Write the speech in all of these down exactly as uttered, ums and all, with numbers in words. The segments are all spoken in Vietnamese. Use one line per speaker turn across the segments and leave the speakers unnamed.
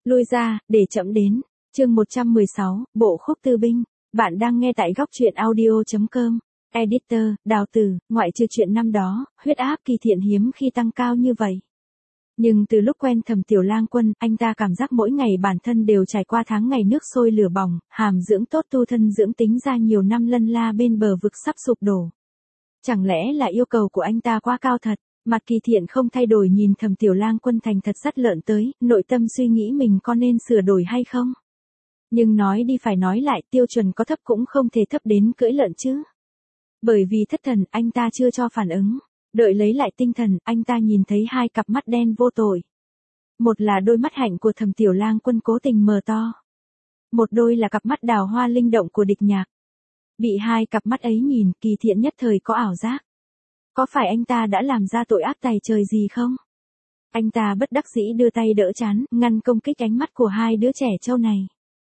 Lui ra, để trẫm đến. Chương một trăm mười sáu, Bộ khúc tư binh. Bạn đang nghe tại góc truyện audio chấm com. Editor, Đào Tử, ngoại trừ chuyện năm đó, huyết áp Kỳ Thiện hiếm khi tăng cao như vậy. Nhưng từ lúc quen Thẩm Tiểu Lang Quân, anh ta cảm giác mỗi ngày bản thân đều trải qua tháng ngày nước sôi lửa bỏng, hàm dưỡng tốt tu thân dưỡng tính ra nhiều năm lân la bên bờ vực sắp sụp đổ. Chẳng lẽ là yêu cầu của anh ta quá cao thật? Mặt Kỳ Thiện không thay đổi nhìn Thẩm Tiểu Lang Quân thành thật sắt lợn tới, nội tâm suy nghĩ mình có nên sửa đổi hay không. Nhưng nói đi phải nói lại, tiêu chuẩn có thấp cũng không thể thấp đến cưỡi lợn chứ. Bởi vì thất thần, anh ta chưa cho phản ứng. Đợi lấy lại tinh thần, anh ta nhìn thấy hai cặp mắt đen vô tội. Một là đôi mắt hạnh của Thẩm Tiểu Lang Quân cố tình mở to. Một đôi là cặp mắt đào hoa linh động của Địch Nhạc. Bị hai cặp mắt ấy nhìn, Kỳ Thiện nhất thời có ảo giác. Có phải anh ta đã làm ra tội ác tày trời gì không? Anh ta bất đắc dĩ đưa tay đỡ trán, ngăn công kích ánh mắt của hai đứa trẻ trâu này.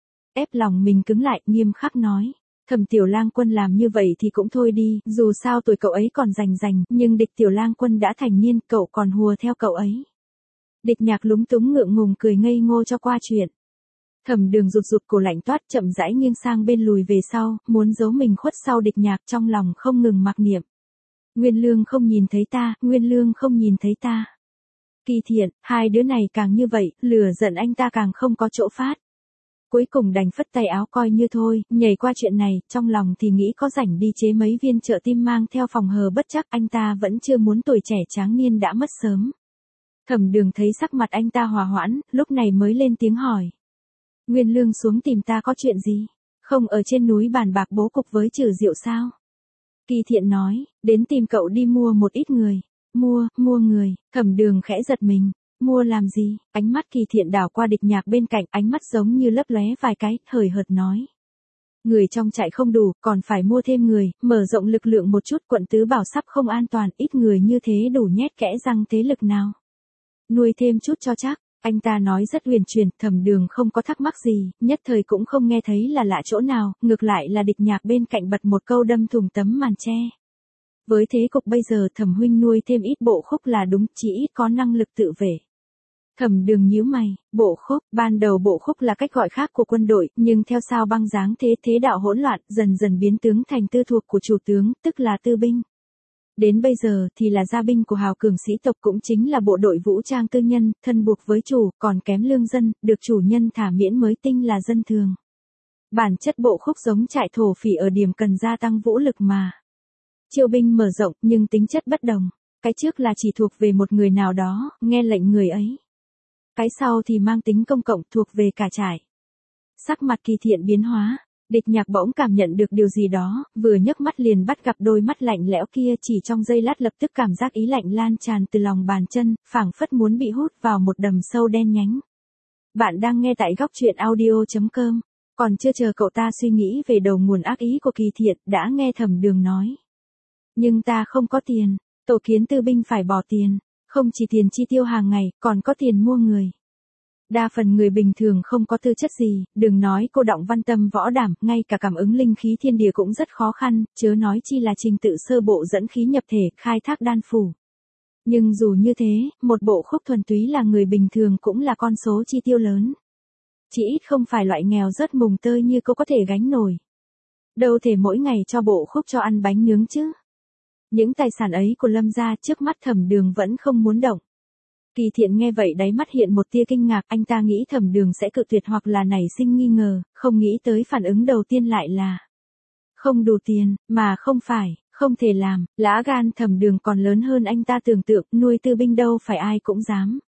Ép lòng mình cứng lại, nghiêm khắc nói. Thẩm Tiểu Lang Quân làm như vậy thì cũng thôi đi, dù sao tuổi cậu ấy còn rành rành, nhưng Địch Tiểu Lang Quân đã thành niên, cậu còn hùa theo cậu ấy. Địch Nhạc lúng túng ngượng ngùng cười ngây ngô cho qua chuyện. Thẩm Đường rụt rụt cổ lạnh toát, chậm rãi nghiêng sang bên lùi về sau, muốn giấu mình khuất sau Địch Nhạc, trong lòng không ngừng mặc niệm. Nguyên Lương không nhìn thấy ta, Nguyên Lương không nhìn thấy ta. Kỳ Thiện, hai đứa này càng như vậy, lửa giận anh ta càng không có chỗ phát. Cuối cùng đành phất tay áo coi như thôi, nhảy qua chuyện này, trong lòng thì nghĩ có rảnh đi chế mấy viên trợ tim mang theo phòng hờ, bất chắc anh ta vẫn chưa muốn tuổi trẻ tráng niên đã mất sớm. Thẩm Đường thấy sắc mặt anh ta hòa hoãn, lúc này mới lên tiếng hỏi. Nguyên Lương xuống tìm ta có chuyện gì? Không ở trên núi bàn bạc bố cục với Trừ Diệu sao? Kỳ Thiện nói, đến tìm cậu đi mua một ít người. Mua, mua người, Thẩm Đường khẽ giật mình. Mua làm gì? Ánh mắt Kỳ Thiện đảo qua Địch Nhạc bên cạnh, ánh mắt giống như lấp lóe vài cái, hời hợt nói. Người trong trại không đủ, còn phải mua thêm người, mở rộng lực lượng một chút, quận tứ bảo sắp không an toàn, ít người như thế đủ nhét kẽ răng thế lực nào. Nuôi thêm chút cho chắc, anh ta nói rất huyền truyền, Thẩm Đường không có thắc mắc gì, nhất thời cũng không nghe thấy là lạ chỗ nào, ngược lại là Địch Nhạc bên cạnh bật một câu đâm thủng tấm màn che. Với thế cục bây giờ Thẩm huynh nuôi thêm ít bộ khúc là đúng, chỉ ít có năng lực tự vệ. Thẩm Đường nhíu mày, bộ khúc, ban đầu bộ khúc là cách gọi khác của quân đội, nhưng theo sao băng dáng thế thế đạo hỗn loạn, dần dần biến tướng thành tư thuộc của chủ tướng, tức là tư binh. Đến bây giờ thì là gia binh của hào cường sĩ tộc, cũng chính là bộ đội vũ trang tư nhân, thân buộc với chủ, còn kém lương dân, được chủ nhân thả miễn mới tinh là dân thường. Bản chất bộ khúc giống trại thổ phỉ ở điểm cần gia tăng vũ lực mà. Chiêu binh mở rộng, nhưng tính chất bất đồng. Cái trước là chỉ thuộc về một người nào đó, nghe lệnh người ấy. Cái sau thì mang tính công cộng, thuộc về cả trại. Sắc mặt Kỳ Thiện biến hóa, Địch Nhạc bỗng cảm nhận được điều gì đó, vừa nhấc mắt liền bắt gặp đôi mắt lạnh lẽo kia, chỉ trong giây lát lập tức cảm giác ý lạnh lan tràn từ lòng bàn chân, phảng phất muốn bị hút vào một đầm sâu đen nhánh. Bạn đang nghe tại góc truyện audio chấm com, còn chưa chờ cậu ta suy nghĩ về đầu nguồn ác ý của Kỳ Thiện, đã nghe Thẩm Đường nói. Nhưng ta không có tiền, tổ kiến tư binh phải bỏ tiền. Không chỉ tiền chi tiêu hàng ngày, còn có tiền mua người. Đa phần người bình thường không có tư chất gì, đừng nói cô động văn tâm võ đảm, ngay cả cảm ứng linh khí thiên địa cũng rất khó khăn, chớ nói chi là trình tự sơ bộ dẫn khí nhập thể, khai thác đan phủ. Nhưng dù như thế, một bộ khúc thuần túy là người bình thường cũng là con số chi tiêu lớn. Chỉ ít không phải loại nghèo rớt mùng tơi như cô có thể gánh nổi. Đâu thể mỗi ngày cho bộ khúc cho ăn bánh nướng chứ. Những tài sản ấy của Lâm gia trước mắt Thẩm Đường vẫn không muốn động. Kỳ Thiện nghe vậy đáy mắt hiện một tia kinh ngạc, anh ta nghĩ Thẩm Đường sẽ cự tuyệt hoặc là nảy sinh nghi ngờ, không nghĩ tới phản ứng đầu tiên lại là không đủ tiền, mà không phải, không thể làm, lá gan Thẩm Đường còn lớn hơn anh ta tưởng tượng, nuôi tư binh đâu phải ai cũng dám.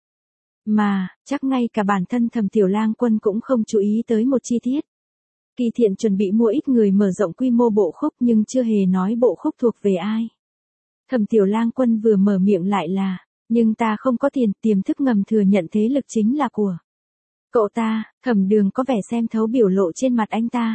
Mà, chắc ngay cả bản thân Thẩm Tiểu Lang Quân cũng không chú ý tới một chi tiết. Kỳ Thiện chuẩn bị mua ít người mở rộng quy mô bộ khúc nhưng chưa hề nói bộ khúc thuộc về ai. Thẩm Tiểu Lang Quân vừa mở miệng lại là, nhưng ta không có tiền, tiềm thức ngầm thừa nhận thế lực chính là của cậu ta. Thẩm Đường có vẻ xem thấu biểu lộ trên mặt anh ta.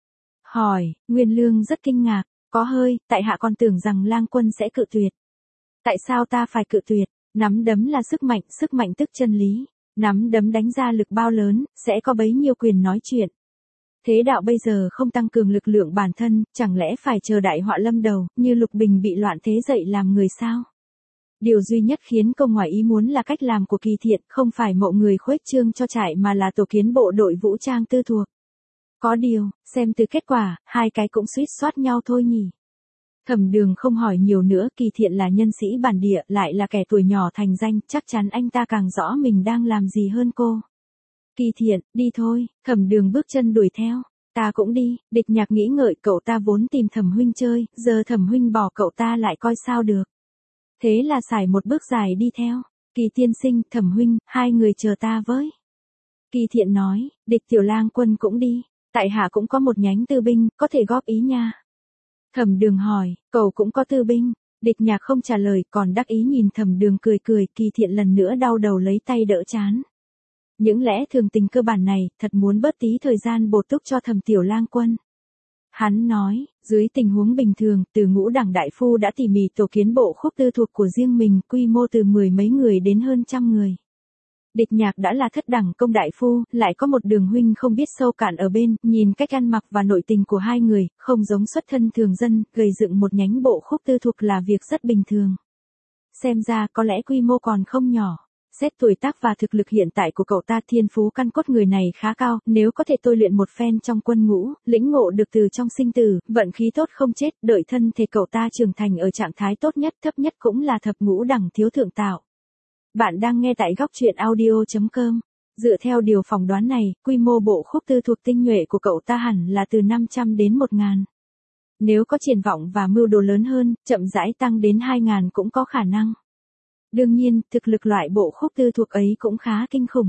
Hỏi, Nguyên Lương rất kinh ngạc, có hơi, tại hạ còn tưởng rằng Lang Quân sẽ cự tuyệt. Tại sao ta phải cự tuyệt? Nắm đấm là sức mạnh, sức mạnh tức chân lý. Nắm đấm đánh ra lực bao lớn, sẽ có bấy nhiêu quyền nói chuyện. Thế đạo bây giờ không tăng cường lực lượng bản thân, chẳng lẽ phải chờ đại họa lâm đầu, như Lục Bình bị loạn thế dậy làm người sao? Điều duy nhất khiến cô ngoài ý muốn là cách làm của Kỳ Thiện, không phải mộ người khuếch trương cho trại mà là tổ kiến bộ đội vũ trang tư thuộc. Có điều, xem từ kết quả, hai cái cũng suýt soát nhau thôi nhỉ. Thẩm Đường không hỏi nhiều nữa, Kỳ Thiện là nhân sĩ bản địa, lại là kẻ tuổi nhỏ thành danh, chắc chắn anh ta càng rõ mình đang làm gì hơn cô. Kỳ Thiện, đi thôi, Thẩm Đường bước chân đuổi theo. Ta cũng đi, Địch Nhạc nghĩ ngợi, cậu ta vốn tìm Thẩm huynh chơi, giờ Thẩm huynh bỏ cậu ta lại coi sao được. Thế là xài một bước dài đi theo. Kỳ tiên sinh, Thẩm huynh, hai người chờ ta với. Kỳ Thiện nói, Địch tiểu lang quân cũng đi, tại hạ cũng có một nhánh tư binh, có thể góp ý nha. Thẩm Đường hỏi, cậu cũng có tư binh? Địch Nhạc không trả lời, còn đắc ý nhìn Thẩm Đường cười cười. Kỳ Thiện lần nữa đau đầu lấy tay đỡ chán. Những lẽ thường tình cơ bản này, thật muốn bớt tí thời gian bổ túc cho Thẩm tiểu lang quân. Hắn nói, dưới tình huống bình thường, Từ Ngũ Đẳng đại phu đã tỉ mỉ tổ kiến bộ khúc tư thuộc của riêng mình, quy mô từ mười mấy người đến hơn trăm người. Địch Nhạc đã là thất đẳng công đại phu, lại có một Đường huynh không biết sâu cạn ở bên, nhìn cách ăn mặc và nội tình của hai người, không giống xuất thân thường dân, gầy dựng một nhánh bộ khúc tư thuộc là việc rất bình thường. Xem ra có lẽ quy mô còn không nhỏ. Xét tuổi tác và thực lực hiện tại của cậu ta, thiên phú căn cốt người này khá cao, nếu có thể tôi luyện một phen trong quân ngũ, lĩnh ngộ được từ trong sinh tử, vận khí tốt không chết, đợi thân thể cậu ta trưởng thành ở trạng thái tốt nhất, thấp nhất cũng là thập ngũ đẳng thiếu thượng tạo. Bạn đang nghe tại góc truyện audio chấm com. Dựa theo điều phỏng đoán này, quy mô bộ khúc tư thuộc tinh nhuệ của cậu ta hẳn là từ năm trăm đến một nghìn. Nếu có triển vọng và mưu đồ lớn hơn, chậm rãi tăng đến hai nghìn cũng có khả năng. Đương nhiên, thực lực loại bộ khúc tư thuộc ấy cũng khá kinh khủng.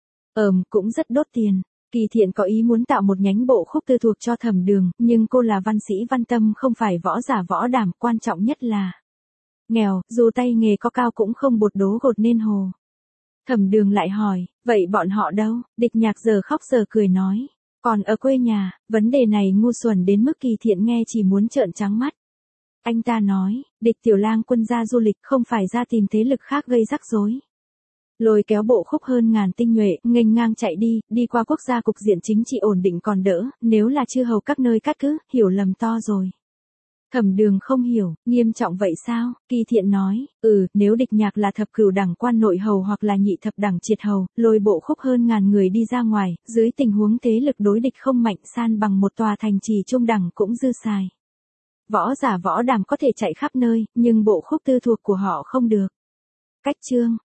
Ờm, cũng rất đốt tiền. Kỳ Thiện có ý muốn tạo một nhánh bộ khúc tư thuộc cho Thẩm Đường, nhưng cô là văn sĩ văn tâm không phải võ giả võ đảm, quan trọng nhất là nghèo, dù tay nghề có cao cũng không bột đố gột nên hồ. Thẩm Đường lại hỏi, vậy bọn họ đâu? Địch Nhạc giờ khóc giờ cười nói, còn ở quê nhà. Vấn đề này ngu xuẩn đến mức Kỳ Thiện nghe chỉ muốn trợn trắng mắt. Anh ta nói, Địch tiểu lang quân ra du lịch không phải ra tìm thế lực khác gây rắc rối. Lôi kéo bộ khúc hơn ngàn tinh nhuệ, nghênh ngang chạy đi, đi qua quốc gia cục diện chính trị ổn định còn đỡ, nếu là chư hầu các nơi cát cứ, hiểu lầm to rồi. Thẩm Đường không hiểu, nghiêm trọng vậy sao? Kỳ Thiện nói, ừ, nếu Địch Nhạc là thập cửu đẳng quan nội hầu hoặc là nhị thập đẳng triệt hầu, lôi bộ khúc hơn ngàn người đi ra ngoài, dưới tình huống thế lực đối địch không mạnh, san bằng một tòa thành trì trung đẳng cũng dư xài. Võ giả võ đàm có thể chạy khắp nơi, nhưng bộ khúc tư thuộc của họ không được. Cách chương